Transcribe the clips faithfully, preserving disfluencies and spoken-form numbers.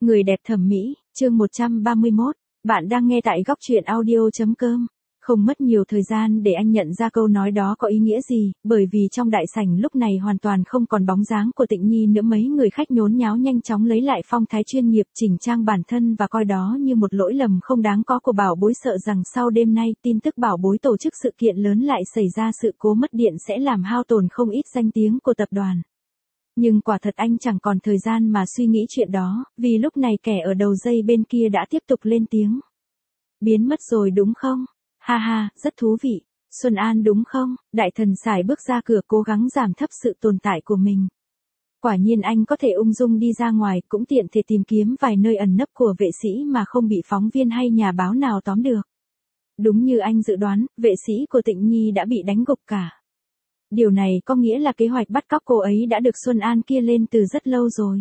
Người đẹp thẩm mỹ, chương một trăm ba mươi mốt. Bạn đang nghe tại góc truyện audio chấm com. Không mất nhiều thời gian để anh nhận ra câu nói đó có ý nghĩa gì, bởi vì trong đại sảnh lúc này hoàn toàn không còn bóng dáng của Tịnh Nhi nữa. Mấy người khách nhốn nháo nhanh chóng lấy lại phong thái chuyên nghiệp, chỉnh trang bản thân và coi đó như một lỗi lầm không đáng có của Bảo Bối, sợ rằng sau đêm nay tin tức Bảo Bối tổ chức sự kiện lớn lại xảy ra sự cố mất điện sẽ làm hao tổn không ít danh tiếng của tập đoàn. Nhưng quả thật anh chẳng còn thời gian mà suy nghĩ chuyện đó, vì lúc này kẻ ở đầu dây bên kia đã tiếp tục lên tiếng. Biến mất rồi đúng không? Ha ha, rất thú vị. Xuân An đúng không? Đại thần sải bước ra cửa cố gắng giảm thấp sự tồn tại của mình. Quả nhiên anh có thể ung dung đi ra ngoài, cũng tiện thể tìm kiếm vài nơi ẩn nấp của vệ sĩ mà không bị phóng viên hay nhà báo nào tóm được. Đúng như anh dự đoán, vệ sĩ của Tịnh Nhi đã bị đánh gục cả. Điều này có nghĩa là kế hoạch bắt cóc cô ấy đã được Xuân An kia lên từ rất lâu rồi.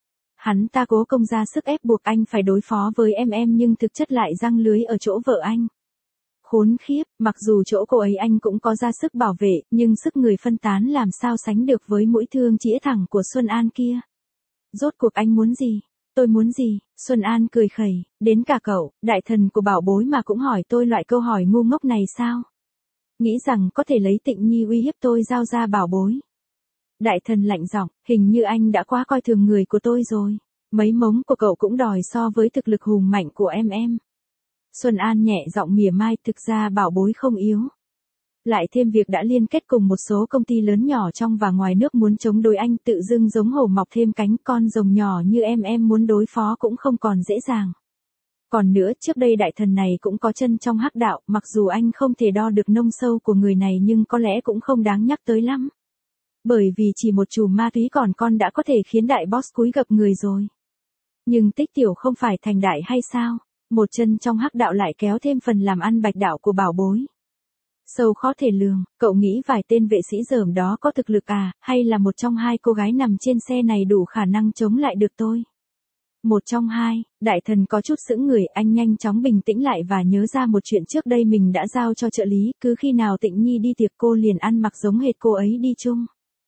Hắn ta cố công ra sức ép buộc anh phải đối phó với em em nhưng thực chất lại giăng lưới ở chỗ vợ anh. Khốn khiếp, mặc dù chỗ cô ấy anh cũng có ra sức bảo vệ, nhưng sức người phân tán làm sao sánh được với mũi thương chĩa thẳng của Xuân An kia. Rốt cuộc anh muốn gì? Tôi muốn gì? Xuân An cười khẩy, đến cả cậu, đại thần của Bảo Bối mà cũng hỏi tôi loại câu hỏi ngu ngốc này sao? Nghĩ rằng có thể lấy Tịnh Nhi uy hiếp tôi giao ra Bảo Bối. Đại thần lạnh giọng, hình như anh đã quá coi thường người của tôi rồi. Mấy mống của cậu cũng đòi so với thực lực hùng mạnh của em em. Xuân An nhẹ giọng mỉa mai, thực ra Bảo Bối không yếu. Lại thêm việc đã liên kết cùng một số công ty lớn nhỏ trong và ngoài nước muốn chống đối anh, tự dưng giống hổ mọc thêm cánh, con rồng nhỏ như em em muốn đối phó cũng không còn dễ dàng. Còn nữa, trước đây đại thần này cũng có chân trong hắc đạo, mặc dù anh không thể đo được nông sâu của người này nhưng có lẽ cũng không đáng nhắc tới lắm. Bởi vì chỉ một chùm ma túy còn con đã có thể khiến đại boss cúi gập người rồi. Nhưng Tích Tiểu không phải thành đại hay sao? Một chân trong hắc đạo lại kéo thêm phần làm ăn bạch đạo của Bảo Bối. Sâu khó thể lường, cậu nghĩ vài tên vệ sĩ dởm đó có thực lực à, hay là một trong hai cô gái nằm trên xe này đủ khả năng chống lại được tôi? Một trong hai, đại thần có chút sững người, anh nhanh chóng bình tĩnh lại và nhớ ra một chuyện trước đây mình đã giao cho trợ lý, cứ khi nào Tịnh Nhi đi tiệc cô liền ăn mặc giống hệt cô ấy đi chung.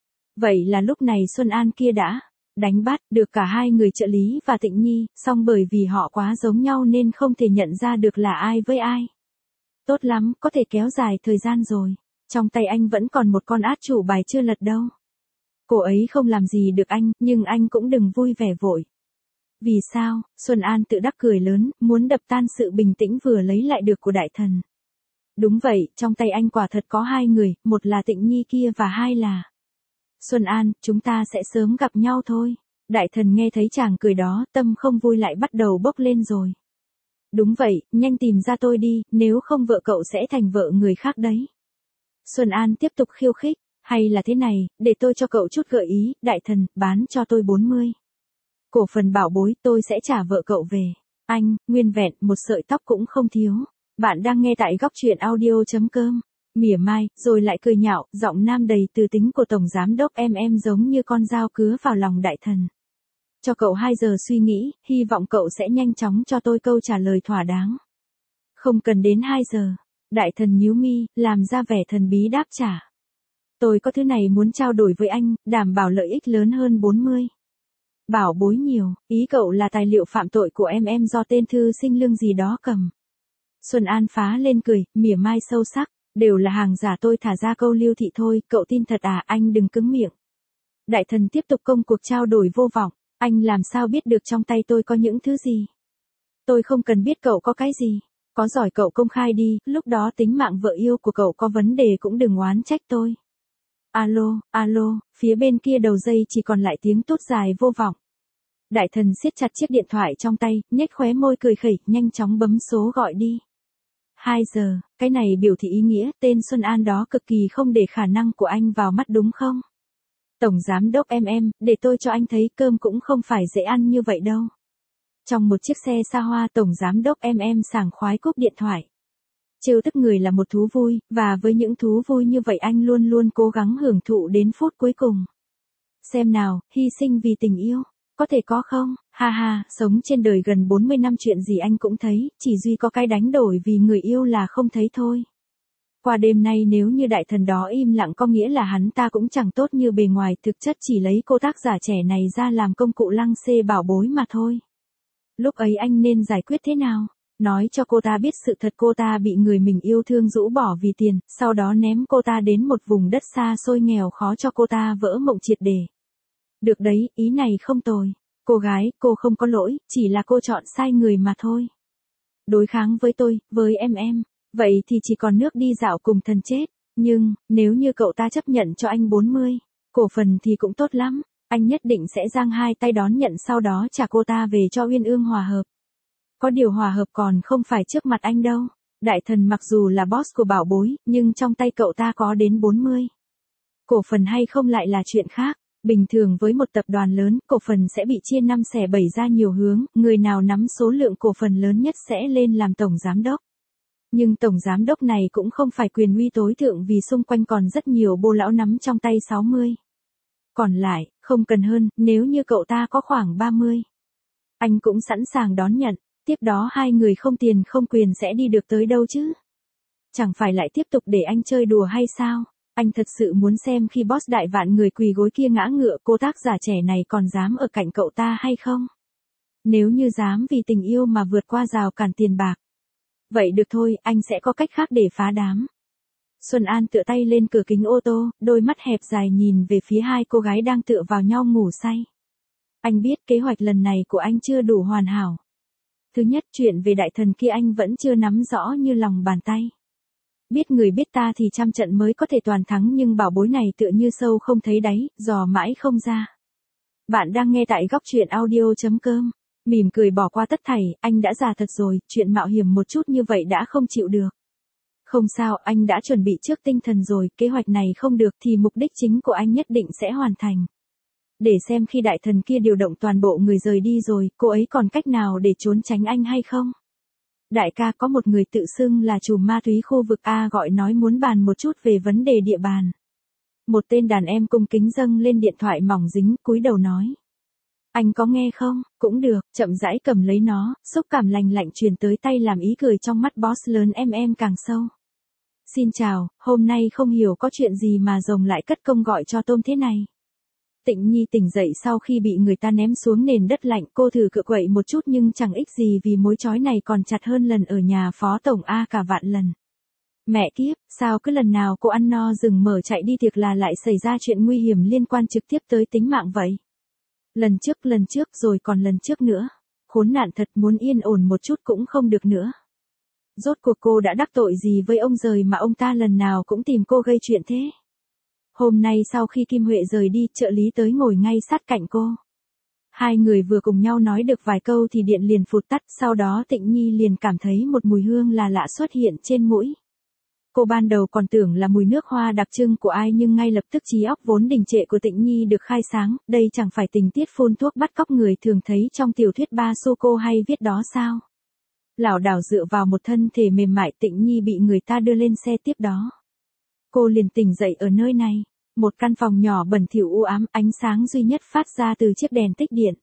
Vậy là lúc này Xuân An kia đã đánh bắt được cả hai người trợ lý và Tịnh Nhi, song bởi vì họ quá giống nhau nên không thể nhận ra được là ai với ai. Tốt lắm, có thể kéo dài thời gian rồi. Trong tay anh vẫn còn một con át chủ bài chưa lật đâu. Cô ấy không làm gì được anh, nhưng anh cũng đừng vui vẻ vội. Vì sao? Xuân An tự đắc cười lớn, muốn đập tan sự bình tĩnh vừa lấy lại được của đại thần. Đúng vậy, trong tay anh quả thật có hai người, một là Tịnh Nhi kia và hai là... Xuân An, chúng ta sẽ sớm gặp nhau thôi. Đại thần nghe thấy chàng cười đó, tâm không vui lại bắt đầu bốc lên rồi. Đúng vậy, nhanh tìm ra tôi đi, nếu không vợ cậu sẽ thành vợ người khác đấy. Xuân An tiếp tục khiêu khích, hay là thế này, để tôi cho cậu chút gợi ý, đại thần, bán cho tôi bốn mươi. Cổ phần Bảo Bối, tôi sẽ trả vợ cậu về. Anh, nguyên vẹn, một sợi tóc cũng không thiếu. Bạn đang nghe tại góc truyện audio chấm com. Mỉa mai, rồi lại cười nhạo, giọng nam đầy từ tính của tổng giám đốc em em giống như con dao cứa vào lòng đại thần. Cho cậu hai giờ suy nghĩ, hy vọng cậu sẽ nhanh chóng cho tôi câu trả lời thỏa đáng. Không cần đến hai giờ. Đại thần nhíu mi, làm ra vẻ thần bí đáp trả. Tôi có thứ này muốn trao đổi với anh, đảm bảo lợi ích lớn hơn bốn mươi. Bảo Bối nhiều, ý cậu là tài liệu phạm tội của em em do tên thư sinh lương gì đó cầm. Xuân An phá lên cười, mỉa mai sâu sắc, đều là hàng giả, tôi thả ra câu lưu thị thôi, cậu tin thật à, anh đừng cứng miệng. Đại thần tiếp tục công cuộc trao đổi vô vọng, anh làm sao biết được trong tay tôi có những thứ gì? Tôi không cần biết cậu có cái gì, có giỏi cậu công khai đi, lúc đó tính mạng vợ yêu của cậu có vấn đề cũng đừng oán trách tôi. Alo, alo, phía bên kia đầu dây chỉ còn lại tiếng tút dài vô vọng. Đại thần siết chặt chiếc điện thoại trong tay, nhếch khóe môi cười khẩy, nhanh chóng bấm số gọi đi. Hai giờ, cái này biểu thị ý nghĩa, tên Xuân An đó cực kỳ không để khả năng của anh vào mắt đúng không? Tổng giám đốc em em, để tôi cho anh thấy cơm cũng không phải dễ ăn như vậy đâu. Trong một chiếc xe xa hoa, tổng giám đốc em em sảng khoái cúp điện thoại. Trêu tức người là một thú vui, và với những thú vui như vậy anh luôn luôn cố gắng hưởng thụ đến phút cuối cùng. Xem nào, hy sinh vì tình yêu, có thể có không? Ha ha, sống trên đời gần bốn mươi năm chuyện gì anh cũng thấy, chỉ duy có cái đánh đổi vì người yêu là không thấy thôi. Qua đêm nay nếu như đại thần đó im lặng có nghĩa là hắn ta cũng chẳng tốt như bề ngoài, thực chất chỉ lấy cô tác giả trẻ này ra làm công cụ lăng xê Bảo Bối mà thôi. Lúc ấy anh nên giải quyết thế nào? Nói cho cô ta biết sự thật cô ta bị người mình yêu thương rũ bỏ vì tiền, sau đó ném cô ta đến một vùng đất xa xôi nghèo khó cho cô ta vỡ mộng triệt để. Được đấy, ý này không tồi. Cô gái, cô không có lỗi, chỉ là cô chọn sai người mà thôi. Đối kháng với tôi, với em em, vậy thì chỉ còn nước đi dạo cùng thần chết. Nhưng, nếu như cậu ta chấp nhận cho anh bốn mươi cổ phần thì cũng tốt lắm. Anh nhất định sẽ giang hai tay đón nhận, sau đó trả cô ta về cho Uyên Ương hòa hợp. Có điều hòa hợp còn không phải trước mặt anh đâu. Đại thần mặc dù là boss của bảo bối, nhưng trong tay cậu ta có đến bốn mươi cổ phần hay không lại là chuyện khác. Bình thường với một tập đoàn lớn, cổ phần sẽ bị chia năm xẻ bảy ra nhiều hướng, người nào nắm số lượng cổ phần lớn nhất sẽ lên làm tổng giám đốc. Nhưng tổng giám đốc này cũng không phải quyền uy tối thượng vì xung quanh còn rất nhiều bô lão nắm trong tay sáu mươi. Còn lại, không cần hơn, nếu như cậu ta có khoảng ba mươi. Anh cũng sẵn sàng đón nhận, tiếp đó hai người không tiền không quyền sẽ đi được tới đâu chứ. Chẳng phải lại tiếp tục để anh chơi đùa hay sao? Anh thật sự muốn xem khi boss đại vạn người quỳ gối kia ngã ngựa, cô tác giả trẻ này còn dám ở cạnh cậu ta hay không? Nếu như dám vì tình yêu mà vượt qua rào cản tiền bạc. Vậy được thôi, anh sẽ có cách khác để phá đám. Xuân An tựa tay lên cửa kính ô tô, đôi mắt hẹp dài nhìn về phía hai cô gái đang tựa vào nhau ngủ say. Anh biết kế hoạch lần này của anh chưa đủ hoàn hảo. Thứ nhất, chuyện về đại thần kia anh vẫn chưa nắm rõ như lòng bàn tay. Biết người biết ta thì trăm trận mới có thể toàn thắng, nhưng bảo bối này tựa như sâu không thấy đáy, dò mãi không ra. Bạn đang nghe tại góc truyện audio chấm com. Mỉm cười bỏ qua tất thảy, anh đã già thật rồi, chuyện mạo hiểm một chút như vậy đã không chịu được. Không sao, anh đã chuẩn bị trước tinh thần rồi, kế hoạch này không được thì mục đích chính của anh nhất định sẽ hoàn thành. Để xem khi đại thần kia điều động toàn bộ người rời đi rồi, cô ấy còn cách nào để trốn tránh anh hay không? Đại ca, có một người tự xưng là trùm ma túy khu vực A gọi nói muốn bàn một chút về vấn đề địa bàn. Một tên đàn em cung kính dâng lên điện thoại mỏng dính, cúi đầu nói. Anh có nghe không? Cũng được, chậm rãi cầm lấy nó, xúc cảm lành lạnh truyền tới tay làm ý cười trong mắt boss lớn em em càng sâu. Xin chào, hôm nay không hiểu có chuyện gì mà rồng lại cất công gọi cho tôm thế này. Tịnh Nhi tỉnh dậy sau khi bị người ta ném xuống nền đất lạnh, cô thử cựa quậy một chút nhưng chẳng ích gì vì mối trói này còn chặt hơn lần ở nhà phó tổng A cả vạn lần. Mẹ kiếp, sao cứ lần nào cô ăn no rừng mở chạy đi tiệc là lại xảy ra chuyện nguy hiểm liên quan trực tiếp tới tính mạng vậy? Lần trước lần trước rồi còn lần trước nữa. Khốn nạn thật, muốn yên ổn một chút cũng không được nữa. Rốt cuộc cô đã đắc tội gì với ông rời mà ông ta lần nào cũng tìm cô gây chuyện thế? Hôm nay sau khi Kim Huệ rời đi, trợ lý tới ngồi ngay sát cạnh cô. Hai người vừa cùng nhau nói được vài câu thì điện liền phụt tắt, sau đó Tịnh Nhi liền cảm thấy một mùi hương là lạ xuất hiện trên mũi. Cô ban đầu còn tưởng là mùi nước hoa đặc trưng của ai nhưng ngay lập tức trí óc vốn đình trệ của Tịnh Nhi được khai sáng, đây chẳng phải tình tiết phun thuốc bắt cóc người thường thấy trong tiểu thuyết Ba Su cô hay viết đó sao? Lảo đảo dựa vào một thân thể mềm mại, Tịnh Nhi bị người ta đưa lên xe tiếp đó. Cô liền tỉnh dậy ở nơi này, một căn phòng nhỏ bẩn thỉu u ám, ánh sáng duy nhất phát ra từ chiếc đèn tích điện.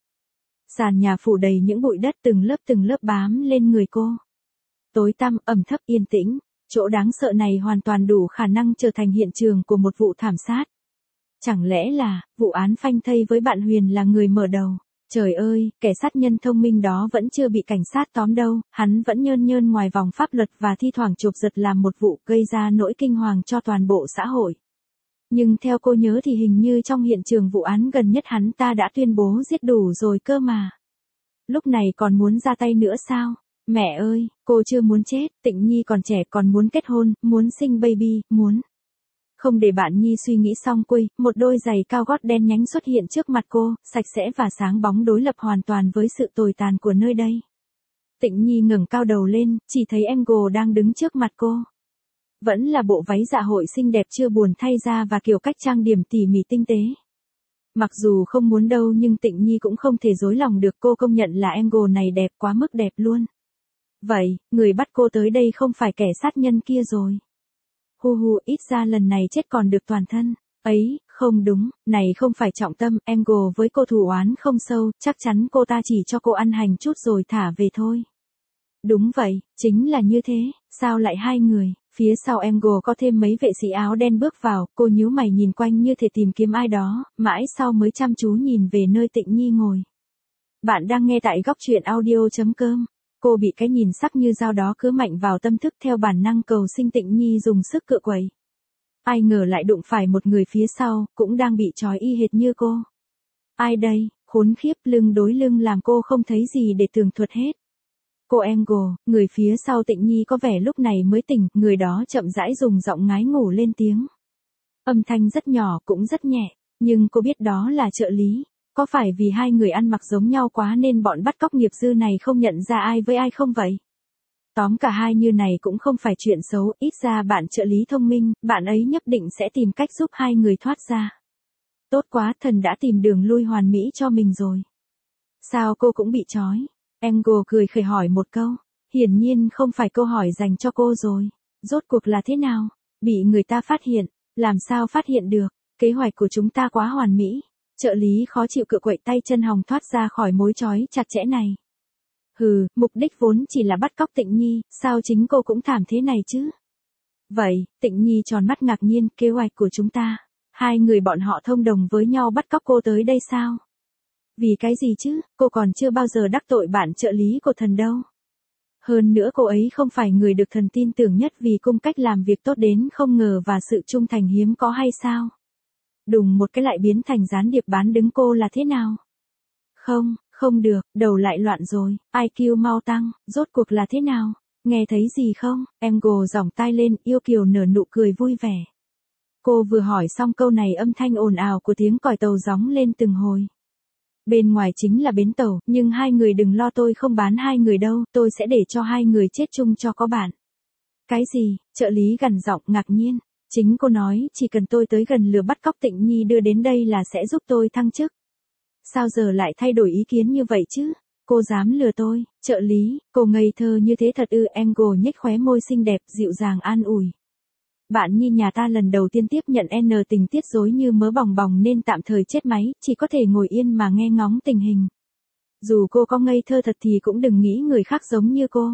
Sàn nhà phủ đầy những bụi đất từng lớp từng lớp bám lên người cô. Tối tăm, ẩm thấp, yên tĩnh, chỗ đáng sợ này hoàn toàn đủ khả năng trở thành hiện trường của một vụ thảm sát. Chẳng lẽ là, vụ án phanh thây với bạn Huyền là người mở đầu? Trời ơi, kẻ sát nhân thông minh đó vẫn chưa bị cảnh sát tóm đâu, hắn vẫn nhơn nhơn ngoài vòng pháp luật và thi thoảng chộp giật làm một vụ gây ra nỗi kinh hoàng cho toàn bộ xã hội. Nhưng theo cô nhớ thì hình như trong hiện trường vụ án gần nhất hắn ta đã tuyên bố giết đủ rồi cơ mà. Lúc này còn muốn ra tay nữa sao? Mẹ ơi, cô chưa muốn chết, Tịnh Nhi còn trẻ còn muốn kết hôn, muốn sinh baby, muốn. Không để bạn Nhi suy nghĩ xong xuôi, một đôi giày cao gót đen nhánh xuất hiện trước mặt cô, sạch sẽ và sáng bóng đối lập hoàn toàn với sự tồi tàn của nơi đây. Tịnh Nhi ngẩng cao đầu lên, chỉ thấy em Gồ đang đứng trước mặt cô. Vẫn là bộ váy dạ hội xinh đẹp chưa buồn thay ra và kiểu cách trang điểm tỉ mỉ tinh tế. Mặc dù không muốn đâu nhưng Tịnh Nhi cũng không thể dối lòng được, cô công nhận là em Gồ này đẹp quá mức đẹp luôn. Vậy, người bắt cô tới đây không phải kẻ sát nhân kia rồi. Hu hu, ít ra lần này chết còn được toàn thân. Ấy, không đúng, này không phải trọng tâm, em Gồ với cô thù oán không sâu, chắc chắn cô ta chỉ cho cô ăn hành chút rồi thả về thôi. Đúng vậy, chính là như thế, sao lại hai người? Phía sau em Gồ có thêm mấy vệ sĩ áo đen bước vào, cô nhíu mày nhìn quanh như thể tìm kiếm ai đó, mãi sau mới chăm chú nhìn về nơi Tịnh Nhi ngồi. Bạn đang nghe tại góc truyện audio.com. Cô bị cái nhìn sắc như dao đó cứ mạnh vào tâm thức, theo bản năng cầu sinh Tịnh Nhi dùng sức cựa quậy. Ai ngờ lại đụng phải một người phía sau, cũng đang bị trói y hệt như cô. Ai đây, khốn khiếp, lưng đối lưng làm cô không thấy gì để tường thuật hết. Cô Angle, người phía sau Tịnh Nhi có vẻ lúc này mới tỉnh, người đó chậm rãi dùng giọng ngái ngủ lên tiếng. Âm thanh rất nhỏ cũng rất nhẹ, nhưng cô biết đó là trợ lý. Có phải vì hai người ăn mặc giống nhau quá nên bọn bắt cóc nghiệp dư này không nhận ra ai với ai không vậy? Tóm cả hai như này cũng không phải chuyện xấu, ít ra bạn trợ lý thông minh, bạn ấy nhất định sẽ tìm cách giúp hai người thoát ra. Tốt quá, thần đã tìm đường lui hoàn mỹ cho mình rồi. Sao cô cũng bị trói? Angle cười khẩy hỏi một câu. Hiển nhiên không phải câu hỏi dành cho cô rồi. Rốt cuộc là thế nào? Bị người ta phát hiện. Làm sao phát hiện được? Kế hoạch của chúng ta quá hoàn mỹ. Trợ lý khó chịu cựa quậy, tay chân hòng thoát ra khỏi mối trói chặt chẽ này. Hừ, mục đích vốn chỉ là bắt cóc Tịnh Nhi, sao chính cô cũng thảm thế này chứ? Vậy, Tịnh Nhi tròn mắt ngạc nhiên, kế hoạch của chúng ta. Hai người bọn họ thông đồng với nhau bắt cóc cô tới đây sao? Vì cái gì chứ, cô còn chưa bao giờ đắc tội bạn trợ lý của thần đâu. Hơn nữa cô ấy không phải người được thần tin tưởng nhất vì cung cách làm việc tốt đến không ngờ và sự trung thành hiếm có hay sao? Đùng một cái lại biến thành gián điệp bán đứng cô là thế nào? Không, không được, đầu lại loạn rồi, i kiu mau tăng, rốt cuộc là thế nào? Nghe thấy gì không? Angle giỏng tai lên, yêu kiều nở nụ cười vui vẻ. Cô vừa hỏi xong câu này âm thanh ồn ào của tiếng còi tàu gióng lên từng hồi. Bên ngoài chính là bến tàu, nhưng hai người đừng lo, tôi không bán hai người đâu, tôi sẽ để cho hai người chết chung cho có bạn. Cái gì? Trợ lý gằn giọng ngạc nhiên. Chính cô nói, chỉ cần tôi tới gần lừa bắt cóc Tịnh Nhi đưa đến đây là sẽ giúp tôi thăng chức. Sao giờ lại thay đổi ý kiến như vậy chứ? Cô dám lừa tôi, trợ lý, cô ngây thơ như thế thật ư? Angle nhếch khóe môi xinh đẹp, dịu dàng an ủi. Bạn Nhi nhà ta lần đầu tiên tiếp nhận N tình tiết rối như mớ bòng bòng nên tạm thời chết máy, chỉ có thể ngồi yên mà nghe ngóng tình hình. Dù cô có ngây thơ thật thì cũng đừng nghĩ người khác giống như cô.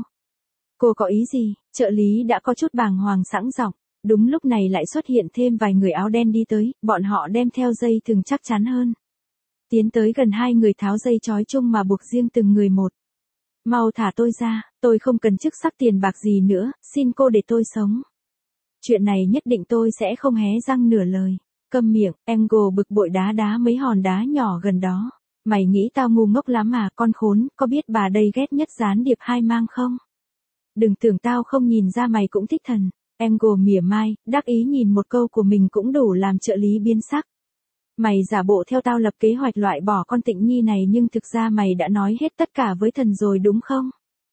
Cô có ý gì? Trợ lý đã có chút bàng hoàng sẵn giọng. Đúng lúc này lại xuất hiện thêm vài người áo đen đi tới, bọn họ đem theo dây thừng chắc chắn hơn. Tiến tới gần hai người tháo dây trói chung mà buộc riêng từng người một. Mau thả tôi ra, tôi không cần chức sắc tiền bạc gì nữa, xin cô để tôi sống. Chuyện này nhất định tôi sẽ không hé răng nửa lời. Câm miệng, Angle bực bội đá đá mấy hòn đá nhỏ gần đó. Mày nghĩ tao ngu ngốc lắm à, con khốn, có biết bà đây ghét nhất gián điệp hai mang không? Đừng tưởng tao không nhìn ra mày cũng thích thần. Angle mỉa mai, đắc ý nhìn một câu của mình cũng đủ làm trợ lý biến sắc. Mày giả bộ theo tao lập kế hoạch loại bỏ con Tịnh Nhi này nhưng thực ra mày đã nói hết tất cả với thần rồi đúng không?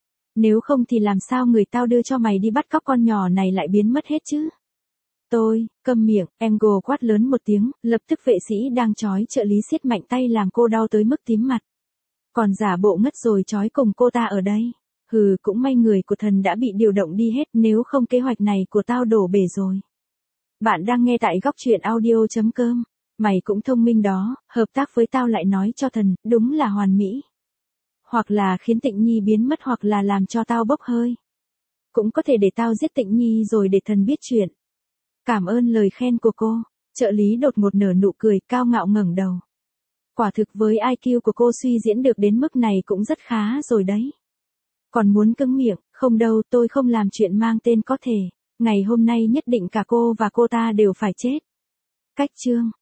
Nếu không thì làm sao người tao đưa cho mày đi bắt cóc con nhỏ này lại biến mất hết chứ? Tôi, câm miệng, Angle quát lớn một tiếng, lập tức vệ sĩ đang trói trợ lý siết mạnh tay làm cô đau tới mức tím mặt. Còn giả bộ ngất rồi trói cùng cô ta ở đây. Hừ, cũng may người của thần đã bị điều động đi hết, nếu không kế hoạch này của tao đổ bể rồi. Bạn đang nghe tại góc truyện audio.com. Mày cũng thông minh đó, hợp tác với tao lại nói cho thần, đúng là hoàn mỹ. Hoặc là khiến Tịnh Nhi biến mất hoặc là làm cho tao bốc hơi. Cũng có thể để tao giết Tịnh Nhi rồi để thần biết chuyện. Cảm ơn lời khen của cô. Trợ lý đột ngột nở nụ cười cao ngạo ngẩng đầu. Quả thực với i kiu của cô suy diễn được đến mức này cũng rất khá rồi đấy. Còn muốn cứng miệng, không đâu, tôi không làm chuyện mang tên có thể. Ngày hôm nay nhất định cả cô và cô ta đều phải chết. Cách chương.